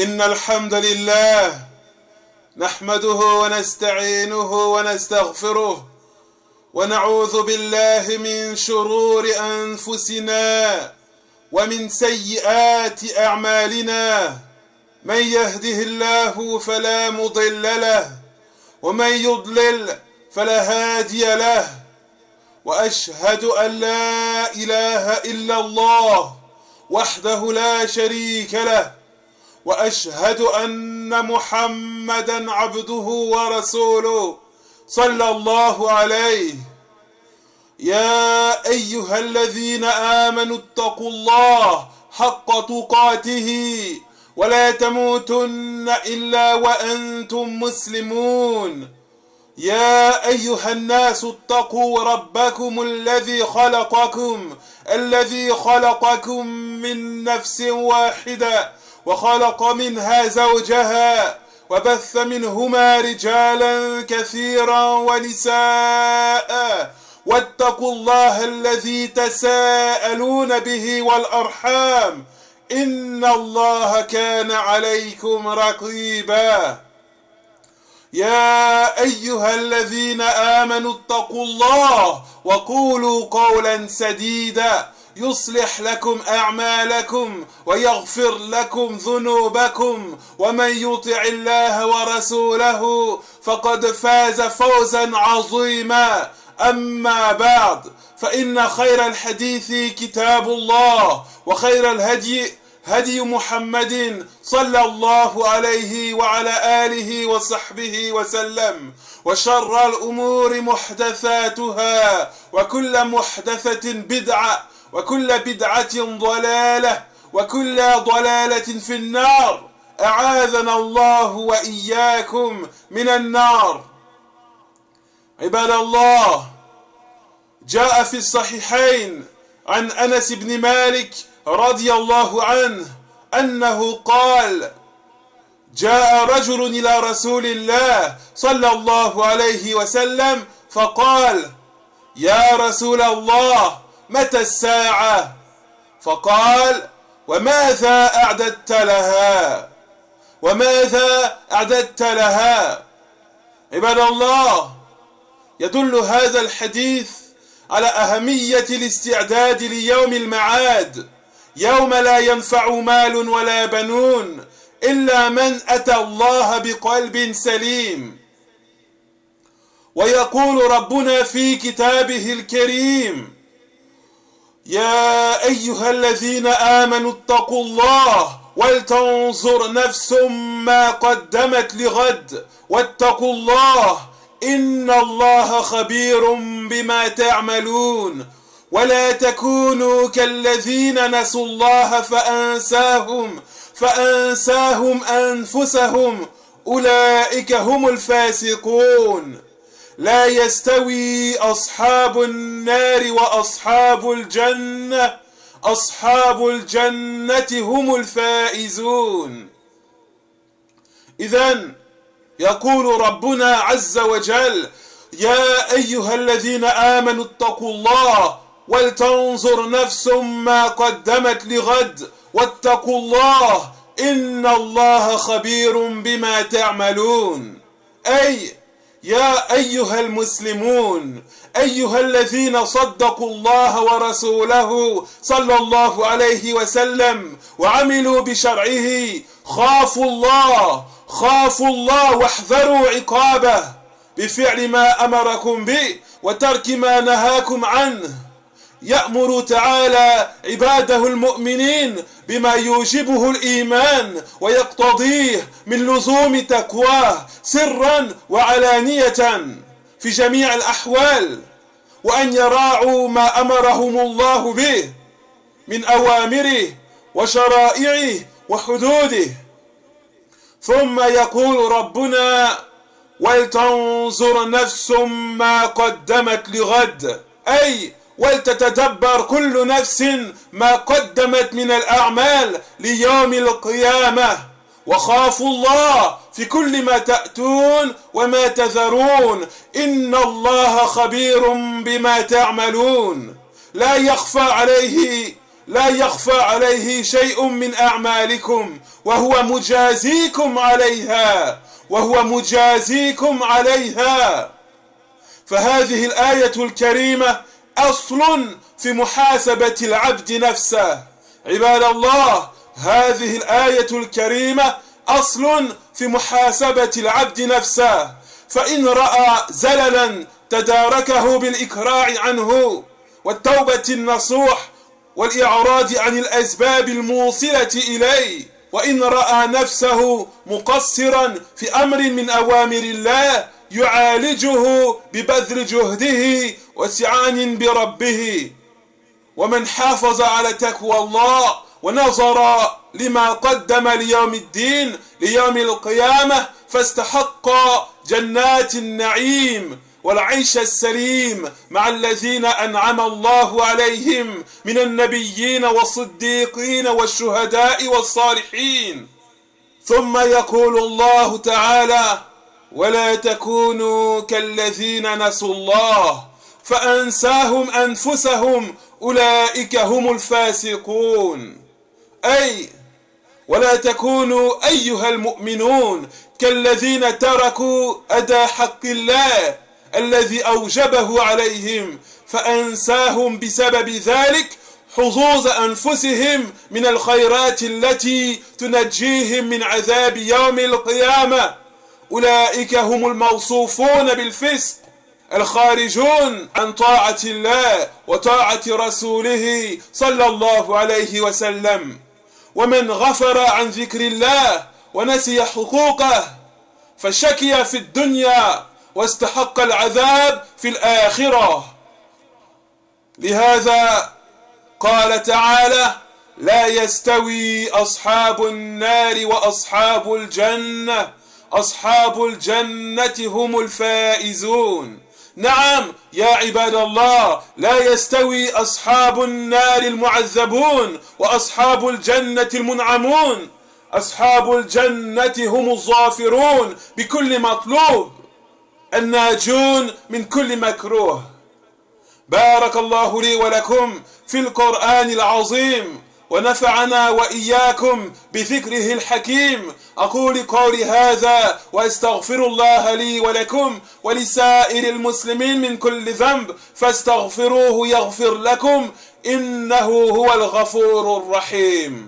إن الحمد لله نحمده ونستعينه ونستغفره ونعوذ بالله من شرور أنفسنا ومن سيئات أعمالنا. من يهده الله فلا مضل له ومن يضلل فلا هادي له، وأشهد أن لا إله إلا الله وحده لا شريك له، وأشهد أن محمدا عبده ورسوله صلى الله عليه. يا أيها الذين آمنوا اتقوا الله حق تقاته ولا تموتن إلا وأنتم مسلمون. يا أيها الناس اتقوا ربكم الذي خلقكم من نفس واحدة وخلق منها زوجها وبث منهما رجالا كثيرا ونساء، واتقوا الله الذي تساءلون به والأرحام إن الله كان عليكم رقيبا. يا أيها الذين آمنوا اتقوا الله وقولوا قولا سديدا يصلح لكم أعمالكم ويغفر لكم ذنوبكم، ومن يطع الله ورسوله فقد فاز فوزا عظيما. أما بعد، فإن خير الحديث كتاب الله، وخير الهدي هدي محمد صلى الله عليه وعلى آله وصحبه وسلم، وشر الأمور محدثاتها، وكل محدثة بدعة، وكل بدعة ضلالة، وكل ضلالة في النار. أعاذنا الله وإياكم من النار. عباد الله، جاء في الصحيحين عن أنس بن مالك رضي الله عنه أنه قال: جاء رجل إلى رسول الله صلى الله عليه وسلم فقال: يا رسول الله، متى الساعة؟ فقال: وماذا أعددت لها؟ عباد الله، يدل هذا الحديث على أهمية الاستعداد ليوم المعاد، يوم لا ينفع مال ولا بنون إلا من أتى الله بقلب سليم. ويقول ربنا في كتابه الكريم: يا أيها الذين آمنوا اتقوا الله ولتنظر نفس ما قدمت لغد واتقوا الله إن الله خبير بما تعملون. ولا تكونوا كالذين نسوا الله فأنساهم أنفسهم أولئك هم الفاسقون. لا يستوي أصحاب النار وأصحاب الجنة، أصحاب الجنة هم الفائزون. إذن يقول ربنا عز وجل: يا أيها الذين آمنوا اتقوا الله ولتنظر نفس ما قدمت لغد واتقوا الله إن الله خبير بما تعملون. أي يا أيها المسلمون، أيها الذين صدقوا الله ورسوله صلى الله عليه وسلم وعملوا بشرعه، خافوا الله واحذروا عقابه بفعل ما أمركم به وترك ما نهاكم عنه. يأمر تعالى عباده المؤمنين بما يوجبه الإيمان ويقتضيه من لزوم تقواه سرا وعلانية في جميع الأحوال، وأن يراعوا ما أمرهم الله به من أوامره وشرائعه وحدوده. ثم يقول ربنا: ولتنظر نفس ما قدمت لغد، أي ولتتدبر كل نفس ما قدمت من الأعمال ليوم القيامة، وخافوا الله في كل ما تأتون وما تذرون إن الله خبير بما تعملون. لا يخفى عليه لا يخفى عليه شيء من أعمالكم وهو مجازيكم عليها. فهذه الآية الكريمة أصل في محاسبة العبد نفسه. عباد الله، هذه الآية الكريمة أصل في محاسبة العبد نفسه، فإن رأى زللا تداركه بالإكراع عنه والتوبة النصوح والإعراض عن الأسباب الموصلة إليه، وإن رأى نفسه مقصرا في أمر من أوامر الله يعالجه ببذل جهده واستعان بربه. ومن حافظ على تقوى الله ونظر لما قدم ليوم الدين ليوم القيامة فاستحق جنات النعيم والعيش السليم مع الذين أنعم الله عليهم من النبيين والصديقين والشهداء والصالحين. ثم يقول الله تعالى: ولا تكونوا كالذين نسوا الله فأنساهم أنفسهم أولئك هم الفاسقون. أي ولا تكونوا أيها المؤمنون كالذين تركوا أداء حق الله الذي أوجبه عليهم فأنساهم بسبب ذلك حظوظ أنفسهم من الخيرات التي تنجيهم من عذاب يوم القيامة. أولئك هم الموصوفون بالفسق الخارجون عن طاعة الله وطاعة رسوله صلى الله عليه وسلم. ومن غفر عن ذكر الله ونسي حقوقه فشكي في الدنيا واستحق العذاب في الآخرة. لهذا قال تعالى: لا يستوي أصحاب النار وأصحاب الجنة، أصحاب الجنة هم الفائزون. نعم يا عباد الله، لا يستوي أصحاب النار المعذبون وأصحاب الجنة المنعمون. أصحاب الجنة هم الظافرون بكل مطلوب الناجون من كل مكروه. بارك الله لي ولكم في القرآن العظيم ونفعنا وإياكم بذكره الحكيم. أقول قولي هذا وأستغفر الله لي ولكم ولسائر المسلمين من كل ذنب فاستغفروه يغفر لكم إنه هو الغفور الرحيم.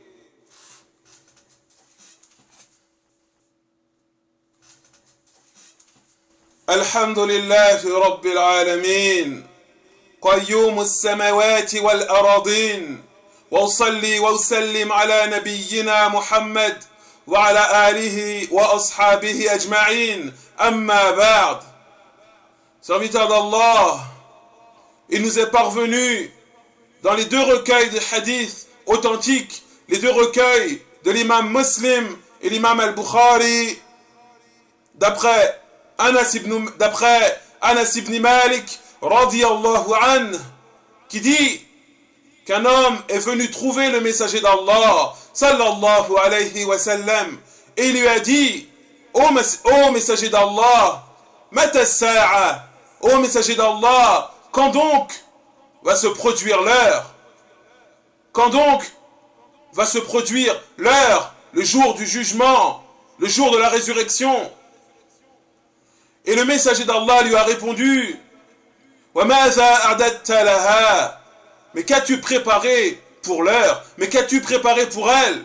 الحمد لله رب العالمين قيوم السماوات والأراضين، وأصلي وأسلم على نبينا محمد وعلى آله وأصحابه أجمعين. أما بعد. Serviteurs d'Allah, il nous est parvenu dans les deux recueils de hadiths authentiques, les deux recueils de l'imam Muslim et l'imam al-Bukhari, d'après Anas ibn Malik radiyallahu anhu, qui dit qu'un homme est venu trouver le messager d'Allah sallallahu alayhi wa sallam et il lui a dit: ô messager d'Allah, mata as-sa'a, ô messager d'Allah, quand donc va se produire l'heure? Quand donc va se produire l'heure, le jour du jugement, le jour de la résurrection? Et le messager d'Allah lui a répondu: wa maza a'dadta laha, mais qu'as-tu préparé pour l'heure? Mais qu'as-tu préparé pour elle?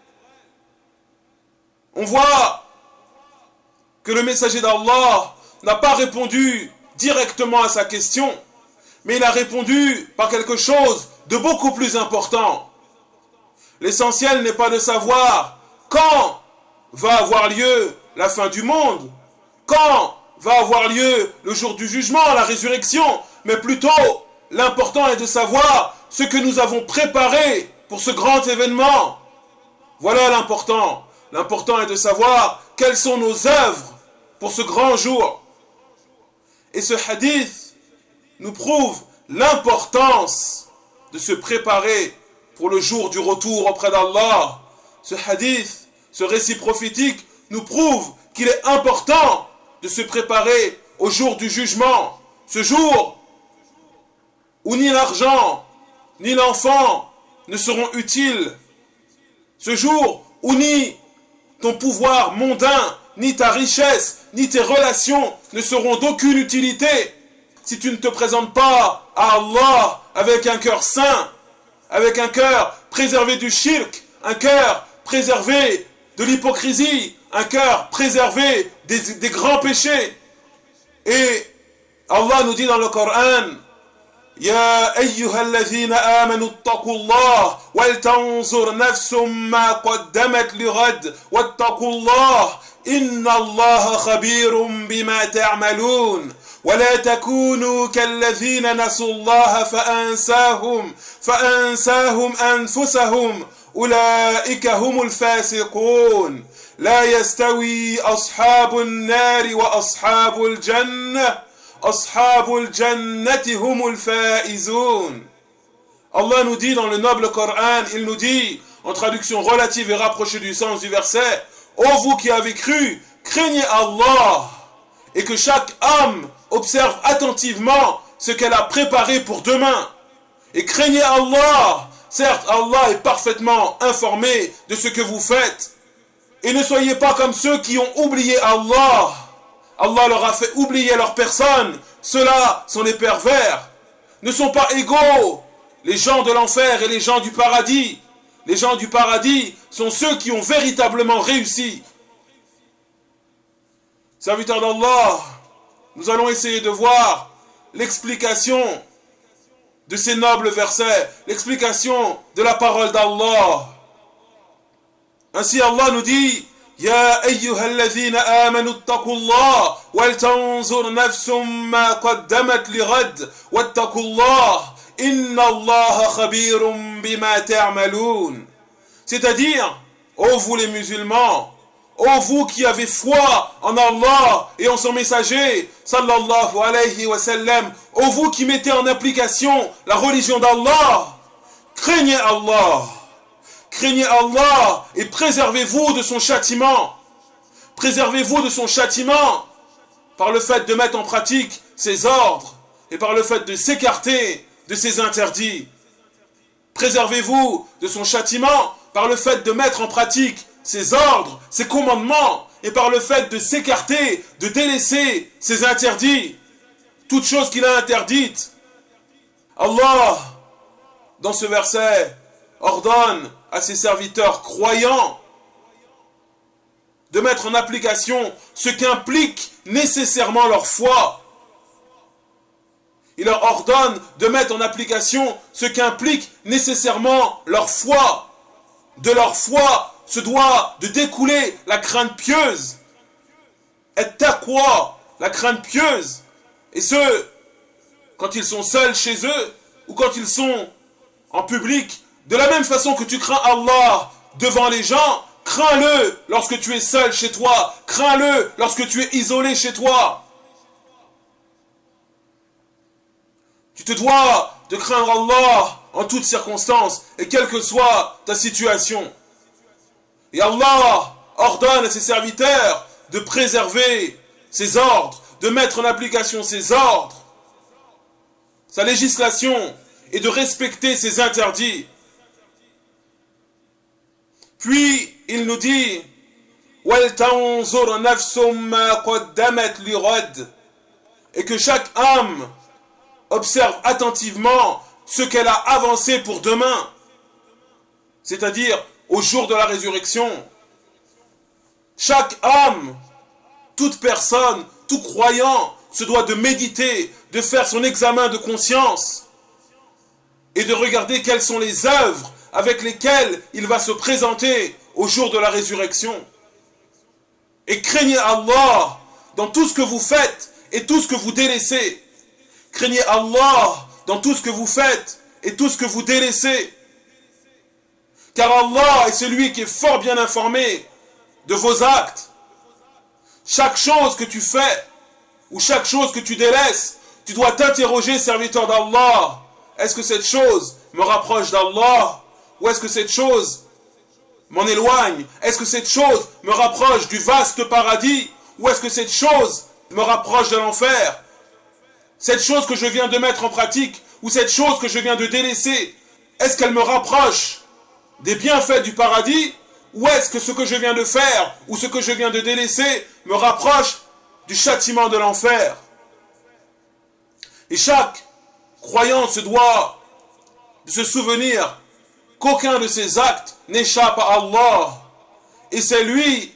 On voit que le messager d'Allah n'a pas répondu directement à sa question, mais il a répondu par quelque chose de beaucoup plus important. L'essentiel n'est pas de savoir quand va avoir lieu la fin du monde, quand va avoir lieu le jour du jugement, la résurrection, mais plutôt l'important est de savoir ce que nous avons préparé pour ce grand événement. Voilà l'important. L'important est de savoir quelles sont nos œuvres pour ce grand jour. Et ce hadith nous prouve l'importance de se préparer pour le jour du retour auprès d'Allah. Ce hadith, ce récit prophétique nous prouve qu'il est important de se préparer au jour du jugement, ce jour où ni l'argent, ni l'enfant, ne seront utiles. Ce jour où ni ton pouvoir mondain, ni ta richesse, ni tes relations ne seront d'aucune utilité si tu ne te présentes pas à Allah avec un cœur saint, avec un cœur préservé du shirk, un cœur préservé de l'hypocrisie, un cœur préservé des grands péchés. Et Allah nous dit dans le Coran, يا أيها الذين آمنوا اتقوا الله ولتنظر نفس ما قدمت لغد واتقوا الله إن الله خبير بما تعملون ولا تكونوا كالذين نسوا الله فأنساهم أنفسهم أولئك هم الفاسقون لا يستوي أصحاب النار وأصحاب الجنة Ashabul jannati humul faizun. Allah nous dit dans le noble Coran, il nous dit, en traduction relative et rapprochée du sens du verset, ô vous qui avez cru, craignez Allah, et que chaque âme observe attentivement ce qu'elle a préparé pour demain. Et craignez Allah, certes Allah est parfaitement informé de ce que vous faites, et ne soyez pas comme ceux qui ont oublié Allah. Allah leur a fait oublier leur personne. Ceux-là sont les pervers. Ne sont pas égaux les gens de l'enfer et les gens du paradis. Les gens du paradis sont ceux qui ont véritablement réussi. Serviteurs d'Allah, nous allons essayer de voir l'explication de ces nobles versets, l'explication de la parole d'Allah. Ainsi Allah nous dit, يا أيها الذين آمنوا اتقوا الله ولتنظر نفس ما قدمت لغد واتقوا الله إن الله خبير بما تعملون. C'est-à-dire, ô vous les musulmans, ô vous qui avez foi en Allah et en son messager, sallallahu alayhi wa sallam, ô vous qui mettez en application la religion d'Allah, craignez Allah. Craignez Allah et préservez-vous de son châtiment. Préservez-vous de son châtiment par le fait de mettre en pratique ses ordres et par le fait de s'écarter de ses interdits. Préservez-vous de son châtiment par le fait de mettre en pratique ses ordres, ses commandements et par le fait de s'écarter, de délaisser ses interdits. Toutes choses qu'il a interdites. Allah, dans ce verset, ordonne à ses serviteurs croyants de mettre en application ce qu'implique nécessairement leur foi. Il leur ordonne de mettre en application ce qu'implique nécessairement leur foi. De leur foi se doit de découler la crainte pieuse. Et taqwa, la crainte pieuse. Et ce, quand ils sont seuls chez eux ou quand ils sont en public. De la même façon que tu crains Allah devant les gens, crains-le lorsque tu es seul chez toi. Crains-le lorsque tu es isolé chez toi. Tu te dois de craindre Allah en toutes circonstances et quelle que soit ta situation. Et Allah ordonne à ses serviteurs de préserver ses ordres, de mettre en application ses ordres, sa législation et de respecter ses interdits. Puis il nous dit et que chaque âme observe attentivement ce qu'elle a avancé pour demain, c'est-à-dire au jour de la résurrection. Chaque âme, toute personne, tout croyant se doit de méditer, de faire son examen de conscience et de regarder quelles sont les œuvres avec lesquels il va se présenter au jour de la résurrection. Et craignez Allah dans tout ce que vous faites et tout ce que vous délaissez. Craignez Allah dans tout ce que vous faites et tout ce que vous délaissez. Car Allah est celui qui est fort bien informé de vos actes. Chaque chose que tu fais ou chaque chose que tu délaisses, tu dois t'interroger, serviteur d'Allah. Est-ce que cette chose me rapproche d'Allah? Ou est-ce que cette chose m'en éloigne? Est-ce que cette chose me rapproche du vaste paradis? Ou est-ce que cette chose me rapproche de l'enfer? Cette chose que je viens de mettre en pratique, ou cette chose que je viens de délaisser, est-ce qu'elle me rapproche des bienfaits du paradis, ou est-ce que ce que je viens de faire ou ce que je viens de délaisser me rapproche du châtiment de l'enfer? Et chaque croyant se doit de se souvenir qu'aucun de ses actes n'échappe à Allah. Et c'est lui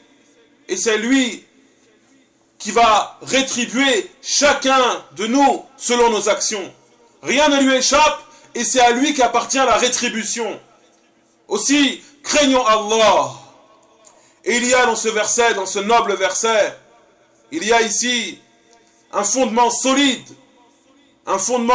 qui va rétribuer chacun de nous selon nos actions. Rien ne lui échappe et c'est à lui qu'appartient la rétribution. Aussi, craignons Allah. Et il y a dans ce verset, dans ce noble verset, il y a ici un fondement solide en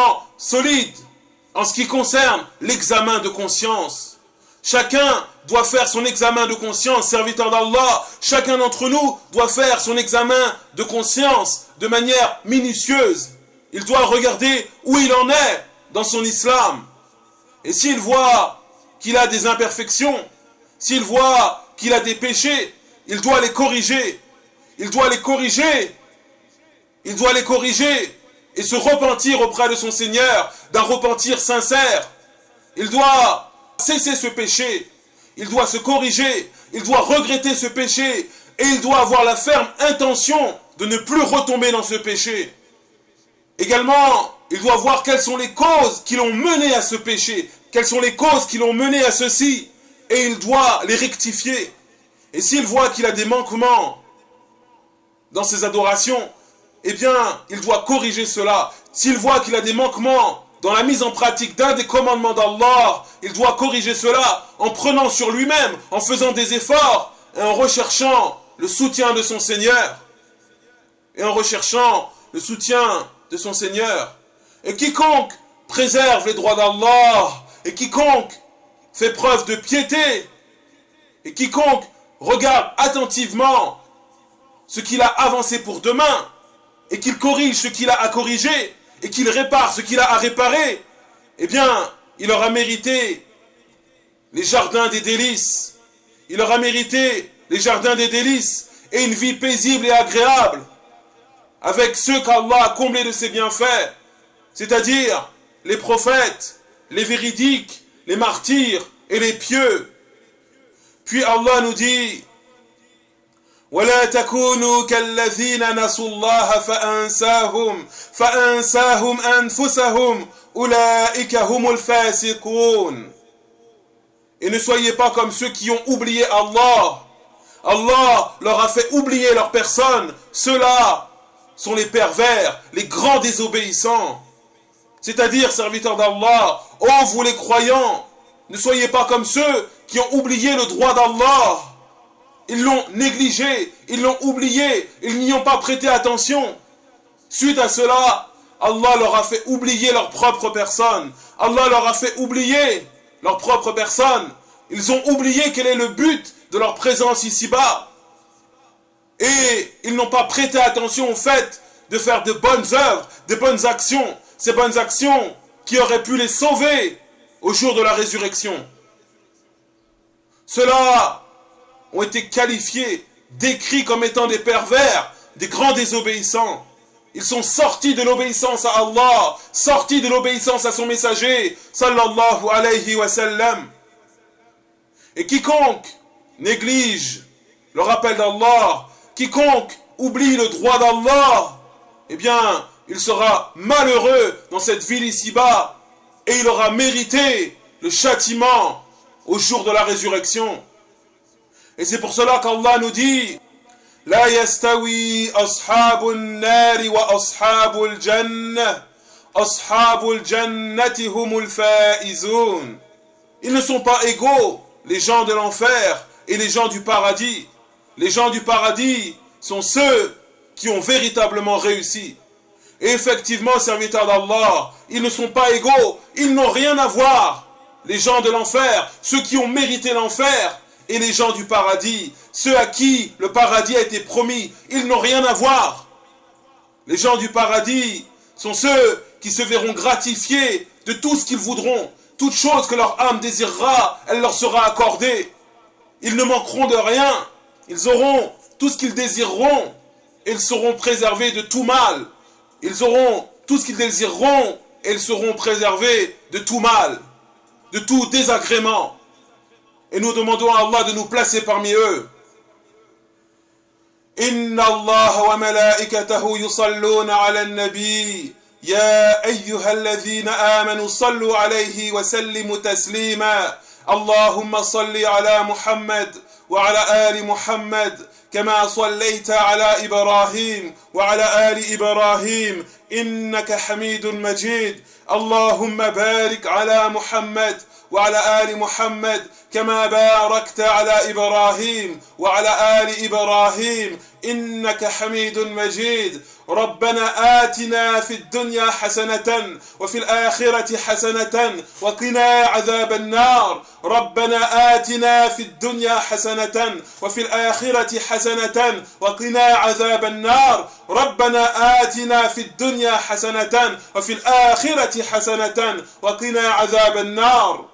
ce qui concerne l'examen de conscience. Chacun doit faire son examen de conscience, serviteur d'Allah. Chacun d'entre nous doit faire son examen de conscience de manière minutieuse. Il doit regarder où il en est dans son islam. Et s'il voit qu'il a des imperfections, s'il voit qu'il a des péchés, il doit les corriger. Il doit les corriger et se repentir auprès de son Seigneur, d'un repentir sincère. Il doit cesser ce péché, il doit se corriger, il doit regretter ce péché, et il doit avoir la ferme intention de ne plus retomber dans ce péché. Également, il doit voir quelles sont les causes qui l'ont mené à ce péché, quelles sont les causes qui l'ont mené à ceci, et il doit les rectifier. Et s'il voit qu'il a des manquements dans ses adorations, eh bien, il doit corriger cela. S'il voit qu'il a des manquements dans la mise en pratique d'un des commandements d'Allah, il doit corriger cela en prenant sur lui-même, en faisant des efforts et en recherchant le soutien de son Seigneur. Et quiconque préserve les droits d'Allah, et quiconque fait preuve de piété, et quiconque regarde attentivement ce qu'il a avancé pour demain, et qu'il corrige ce qu'il a à corriger, et qu'il répare ce qu'il a à réparer, eh bien, il aura mérité les jardins des délices. Il aura mérité les jardins des délices et une vie paisible et agréable avec ceux qu'Allah a comblés de ses bienfaits, c'est-à-dire les prophètes, les véridiques, les martyrs et les pieux. Puis Allah nous dit: ولا تكونوا كالذين نسوا الله فأنساهم أنفسهم أولئك هم الفاسقون. Et ne soyez pas comme ceux qui ont oublié Allah. Allah leur a fait oublier leur personne. Ceux-là sont les pervers, les grands désobéissants. C'est-à-dire, serviteurs d'Allah, ô vous les croyants, ne soyez pas comme ceux qui ont oublié le droit d'Allah. Ils l'ont négligé, ils l'ont oublié, ils n'y ont pas prêté attention. Suite à cela, Allah leur a fait oublier leur propre personne. Allah leur a fait oublier leur propre personne. Ils ont oublié quel est le but de leur présence ici-bas. Et ils n'ont pas prêté attention au fait de faire de bonnes œuvres, de bonnes actions. Ces bonnes actions qui auraient pu les sauver au jour de la résurrection. Ceux-là ont été qualifiés, décrits comme étant des pervers, des grands désobéissants. Ils sont sortis de l'obéissance à Allah, sortis de l'obéissance à son messager, sallallahu alayhi wa sallam. Et quiconque néglige le rappel d'Allah, quiconque oublie le droit d'Allah, eh bien, il sera malheureux dans cette ville ici-bas et il aura mérité le châtiment au jour de la résurrection. Et c'est pour cela qu'Allah nous dit: La yastawi ashabul nari wa ashabul jannah, ashabul jannati humul faizun. Ils ne sont pas égaux, les gens de l'enfer et les gens du paradis. Les gens du paradis sont ceux qui ont véritablement réussi. Et effectivement, serviteurs d'Allah, ils ne sont pas égaux, ils n'ont rien à voir. Les gens de l'enfer, ceux qui ont mérité l'enfer, et les gens du paradis, ceux à qui le paradis a été promis, ils n'ont rien à voir. Les gens du paradis sont ceux qui se verront gratifiés de tout ce qu'ils voudront. Toute chose que leur âme désirera, elle leur sera accordée. Ils ne manqueront de rien. Ils auront tout ce qu'ils désireront. Et ils seront préservés de tout mal. Ils auront tout ce qu'ils désireront et ils seront préservés de tout mal. de tout désagrément. Et nous demandons à Allah de nous placer parmi eux. Inna Allah wa malaikatahu yusalluna ala an-nabi. يا أيها الذين آمنوا صلوا عليه وسلموا تسليما اللهم صل على محمد وعلى آل محمد كما صليت على إبراهيم وعلى آل إبراهيم إنك حميد مجيد اللهم بارك على محمد وعلى آل محمد كما باركت على إبراهيم وعلى آل إبراهيم إنك حميد مجيد ربنا آتنا في الدنيا حسنة وفي الآخرة حسنة وقنا عذاب النار ربنا آتنا في الدنيا حسنة وفي الآخرة حسنة وقنا عذاب النار ربنا آتنا في الدنيا حسنة وفي الآخرة حسنة وقنا عذاب النار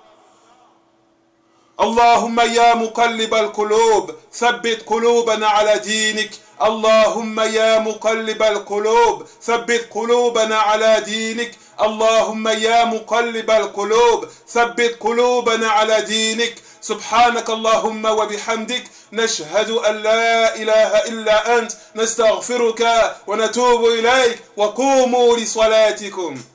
اللهم يا مقلب القلوب ثبت قلوبنا على دينك اللهم يا مقلب القلوب ثبت قلوبنا على دينك اللهم يا مقلب القلوب ثبت قلوبنا على دينك سبحانك اللهم وبحمدك نشهد أن لا إله إلا أنت نستغفرك ونتوب إليك وقوموا لصلاتكم